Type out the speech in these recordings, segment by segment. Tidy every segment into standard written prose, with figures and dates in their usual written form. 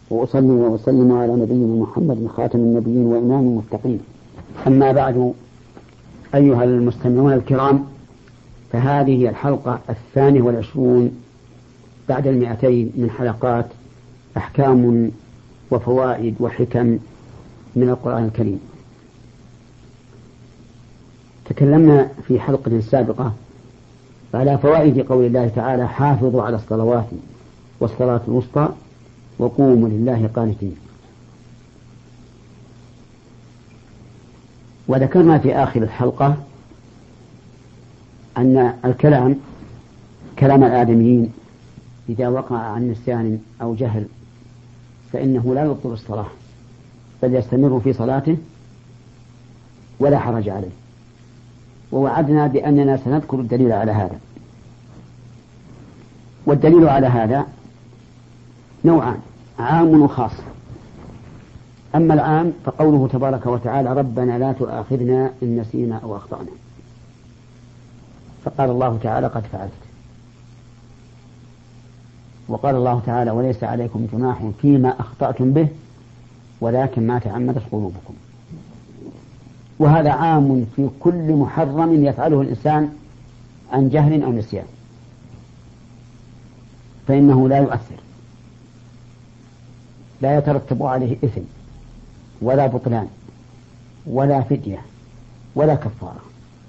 وأصلي وأسلم على نبينا محمد خاتم النبيين وإمام المتقين. أما بعد، أيها المستمعون الكرام، فهذه هي الحلقة 22 بعد 200 من حلقات أحكام وفوائد وحكم من القرآن الكريم. تكلمنا في حلقة سابقة على فوائد قول الله تعالى: حافظوا على الصلوات والصلاة الوسطى وقوموا لله قانتين. وذكرنا في آخر الحلقة أن كلام الآدميين إذا وقع عن نسيان أو جهل فإنه لا يبطل الصلاة، بل يستمر في صلاته ولا حرج عليه. ووعدنا بأننا سنذكر الدليل على هذا. والدليل على هذا نوعان: عام وخاص. أما العام فقوله تبارك وتعالى: ربنا لا تؤاخذنا إن نسينا أو أخطأنا. فقال الله تعالى: قد فعلت. وقال الله تعالى: وليس عليكم جناح فيما أخطأتم به ولكن ما تعمدت قلوبكم. وهذا عام في كل محرم يفعله الإنسان عن جهل أو نسيان، فإنه لا يؤثر، لا يترتب عليه إثم ولا بطلان ولا فدية ولا كفارة.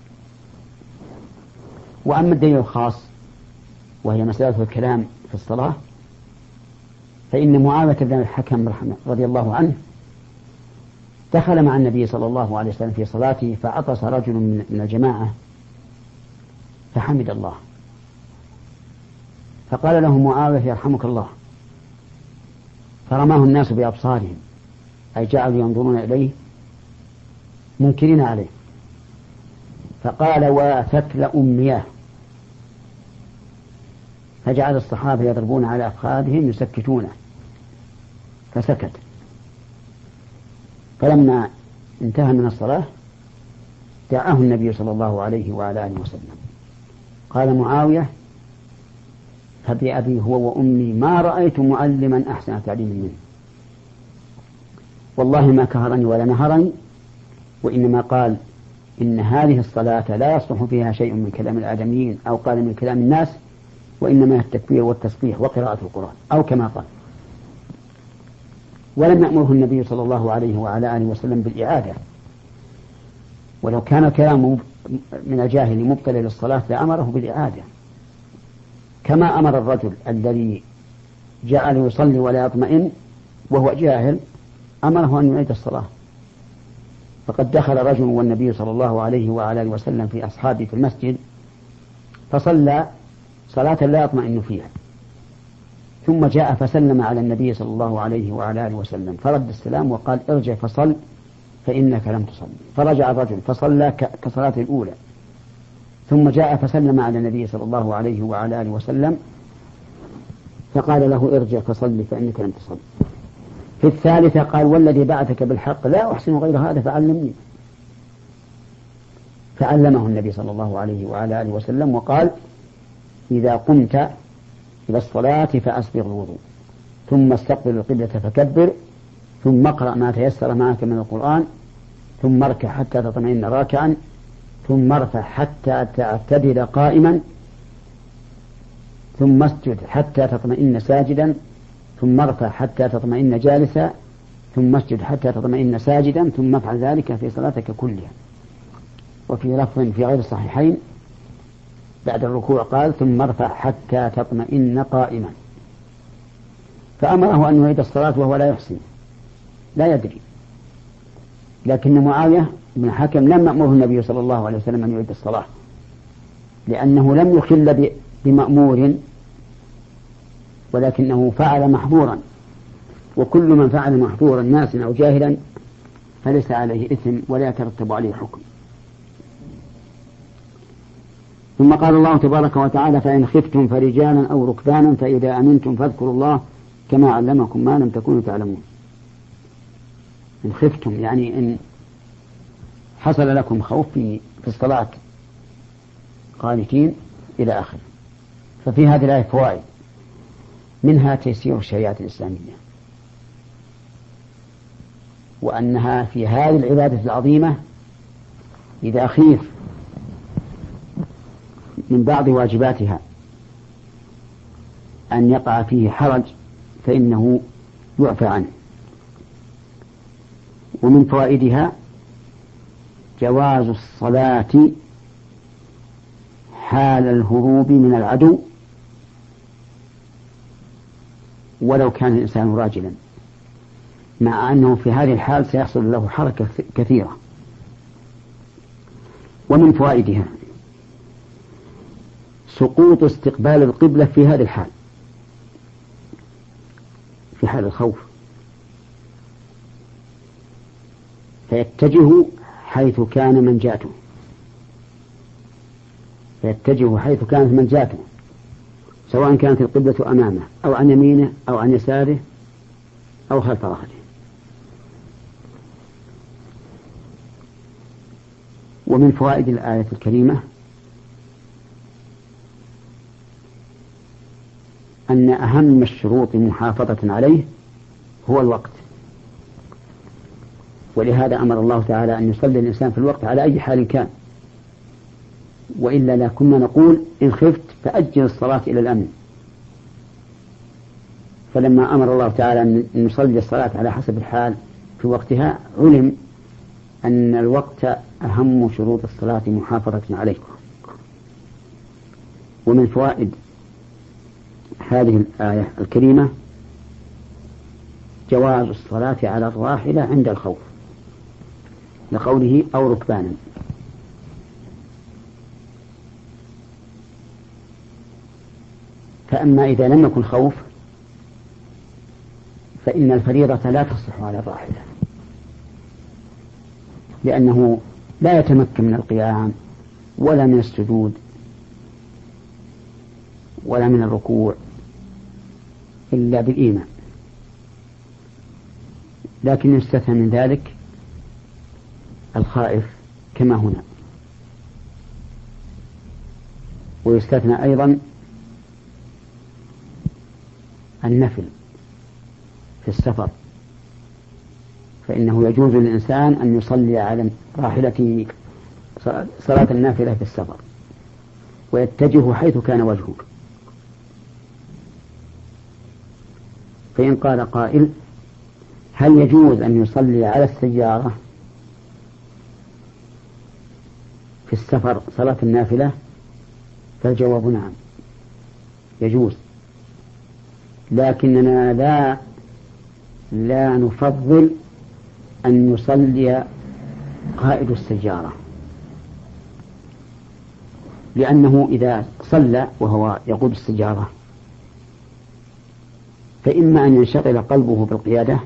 وأما الدليل الخاص وهي مسألة الكلام في الصلاة، فإن معاوية بن الحكم رضي الله عنه دخل مع النبي صلى الله عليه وسلم في صلاته، فعطس رجل من الجماعة فحمد الله، فقال له معاوية: يرحمك الله. فرماه الناس بأبصارهم، أي جعلوا ينظرون إليه منكرين عليه. فقال: وثكل أمياه. فجعل الصحابة يضربون على أفخاذهم يسكتونه، فسكت. فلما انتهى من الصلاة دعاه النبي صلى الله عليه وعلى آله وسلم. قال معاوية: فبأبي هو وأمي ما رأيت معلما أحسن تعليما منه، والله ما كهرني ولا نهرني، وإنما قال: إن هذه الصلاة لا يصلح فيها شيء من كلام الآدميين أو قال من كلام الناس، وإنما التكبير والتسبيح وقراءة القرآن، أو كما قال. ولم يأمره النبي صلى الله عليه وعلى آله وسلم بالإعادة، ولو كان الكلام من الجاهل مبطلا للصلاة لأمره بالإعادة، كما أمر الرجل الذي جعل يصلي ولا يطمئن وهو جاهل، أمره أن يعيد الصلاة. فقد دخل رجل والنبي صلى الله عليه وعلى آله وسلم في أصحابه في المسجد، فصلى صلاة لا يطمئن فيها، ثم جاء فسلم على النبي صلى الله عليه وعلى آله وسلم، فرد السلام وقال: ارجع فصل فإنك لم تصلي. فرجع الرجل فصلى كصلاة الأولى، ثم جاء فسلم على النبي صلى الله عليه وعلى آله وسلم، فقال له: ارجع فصل فإنك لم تصلي. في الثالثة قال: والذي بعثك بالحق لا أحسن غير هذا فعلمني. فعلمه النبي صلى الله عليه وعلى آله وسلم وقال: إذا قمت إلى الصلاة فأسبغ الوضوء، ثم استقبل القبلة فكبر، ثم اقرأ ما تيسر معك من القرآن، ثم اركع حتى تطمئن راكعا، ثم ارفع حتى تعتدل قائما، ثم اسجد حتى تطمئن ساجدا، ثم ارفع حتى تطمئن جالسا، ثم اسجد حتى تطمئن ساجدا، ثم افعل ذلك في صلاتك كلها. وفي لفظ في غير الصحيحين بعد الركوع قال: ثم ارفع حتى تطمئن قائما. فأمره أن يعيد الصلاة وهو لا يحسن، لا يدري. لكن معاوية بن الحكم لم يأمره النبي صلى الله عليه وسلم أن يعيد الصلاة، لأنه لم يخل بمأمور، ولكنه فعل محظورا، وكل من فعل محظورا ناسا أو جاهلا فليس عليه إثم ولا يترتب عليه حكم. ثم قال الله تبارك وتعالى: فإن خفتم فرجالا أو ركبانا فإذا أمنتم فاذكروا الله كما علمكم ما لم تكونوا تعلمون. إن خفتم يعني إن حصل لكم خوف في الصلاة قانتين إلى آخر. ففي هذه الآية فوائد، منها تيسير الشريعة الإسلامية، وأنها في هذه العبادة العظيمة إذا خيف من بعض واجباتها أن يقع فيه حرج فإنه يعفى عنه. ومن فوائدها جواز الصلاة حال الهروب من العدو ولو كان الإنسان راجلا، مع أنه في هذه الحال سيحصل له حركة كثيرة. ومن فوائدها سقوط استقبال القبلة في هذه الحال، في حال الخوف، فيتجه حيث كان منجاته، فيتجه حيث كانت منجاته، سواء كانت القبلة أمامه أو عن يمينه أو عن يساره أو خلف ظهره. ومن فوائد الآية الكريمة أن أهم الشروط محافظة عليه هو الوقت، ولهذا أمر الله تعالى أن يصلي الإنسان في الوقت على أي حال كان، وإلا لا كنا نقول إن خفت فأجل الصلاة إلى الأمن. فلما أمر الله تعالى أن نصلي الصلاة على حسب الحال في وقتها علم أن الوقت أهم شروط الصلاة محافظة عليه. ومن فوائد هذه الآية الكريمة جواز الصلاة على الراحلة عند الخوف، لقوله أو ركبانا. فأما إذا لم يكن خوف فإن الفريضة لا تصح على الراحلة، لأنه لا يتمكن من القيام ولا من السجود ولا من الركوع إلا بالإيمان. لكن يستثنى من ذلك الخائف كما هنا، ويستثنى أيضا النفل في السفر، فإنه يجوز للإنسان أن يصلي على راحلته صلاة النافلة في السفر ويتجه حيث كان وجهه. فإن قال قائل هل يجوز أن يصلي على السيارة في السفر صلاة النافلة؟ فالجواب نعم يجوز، لكننا لا نفضل أن يصلي قائد السيارة، لأنه إذا صلى وهو يقود السيارة فإما أن ينشغل قلبه بالقيادة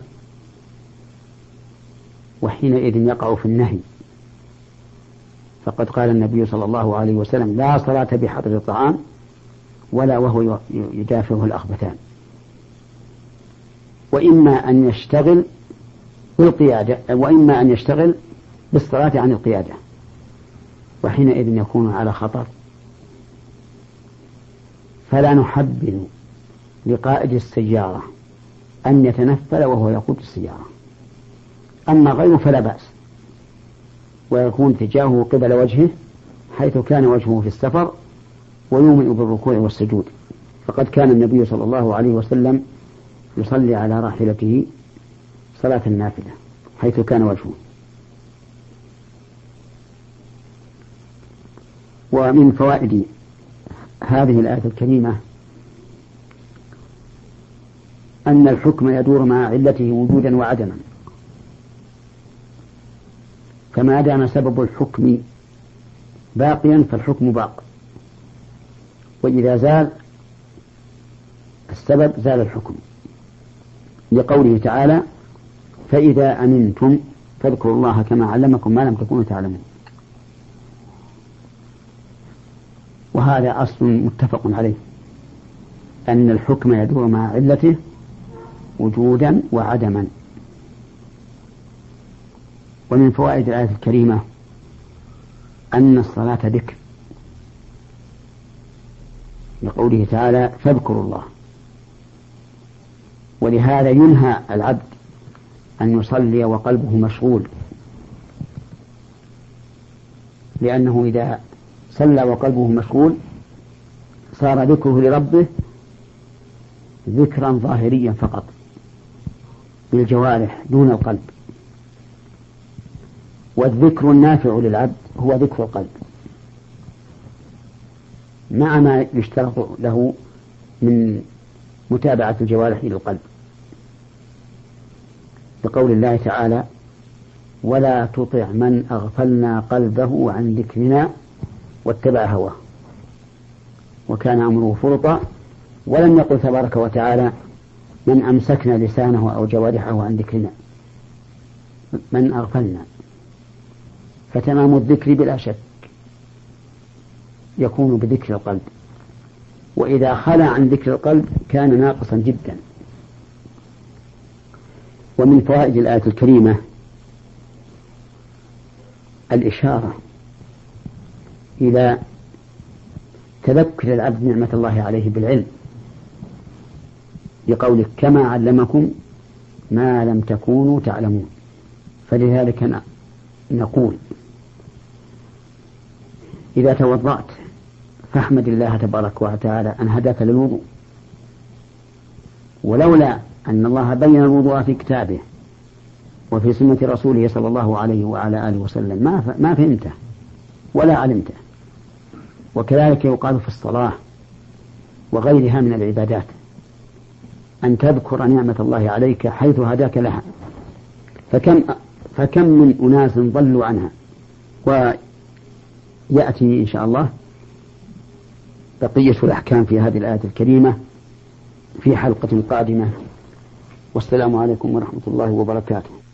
وحينئذ يقع في النهي، فقد قال النبي صلى الله عليه وسلم لا صلاة بحضر الطعام ولا وهو يدافعه الأخبثان. وإما أن يشتغل بالقيادة وإما أن يشتغل بالصلاة عن القيادة، وحينئذ يكون على خطر. فلا نحبذ لقائد السيارة أن يتنفل وهو يقود السيارة، أما غيره فلا بأس، ويكون اتجاهه قبل وجهه حيث كان وجهه في السفر ويومئ بالركوع والسجود. فقد كان النبي صلى الله عليه وسلم يصلي على راحلته صلاة النافلة حيث كان وجهه. ومن فوائد هذه الآية الكريمة أن الحكم يدور مع علته وجودا وعدما، فما دام سبب الحكم باقيا فالحكم باق، وإذا زال السبب زال الحكم، لقوله تعالى فإذا أمنتم فاذكروا الله كما علمكم ما لم تكونوا تعلمون. وهذا أصل متفق عليه، أن الحكم يدور مع علته وجودا وعدما. ومن فوائد الآية الكريمة أن الصلاة ذكر، لقوله تعالى فاذكروا الله، ولهذا ينهى العبد أن يصلي وقلبه مشغول، لأنه إذا صلى وقلبه مشغول صار ذكره لربه ذكرا ظاهريا فقط بالجوارح دون القلب. والذكر النافع للعبد هو ذكر القلب مع ما يشترط له من متابعة الجوارح للقلب، بقول الله تعالى: ولا تطع من أغفلنا قلبه عن ذكرنا واتبع هواه وكان أمره فرطا. ولم يقل تبارك وتعالى: من أمسكنا لسانه أو جوارحه عن ذكرنا، من أغفلنا. فتمام الذكر بلا شك يكون بذكر القلب، وإذا خلا عن ذكر القلب كان ناقصا جدا. ومن فوائد الآية الكريمة الإشارة إلى تذكر العبد نعمة الله عليه بالعلم، بقولك: كما علمكم ما لم تكونوا تعلمون. فلذلك نقول: إذا توضأت فاحمد الله تبارك وتعالى أن هداك للوضوء، ولولا أن الله بين الوضوء في كتابه وفي سنة رسوله صلى الله عليه وعلى آله وسلم ما فهمته ولا علمته. وكذلك يقال في الصلاة وغيرها من العبادات أن تذكر نعمة الله عليك حيث هداك لها. فكم من أناس ضلوا عنها. ويأتي إن شاء الله بقية الأحكام في هذه الآية الكريمة في حلقة قادمة. والسلام عليكم ورحمة الله وبركاته.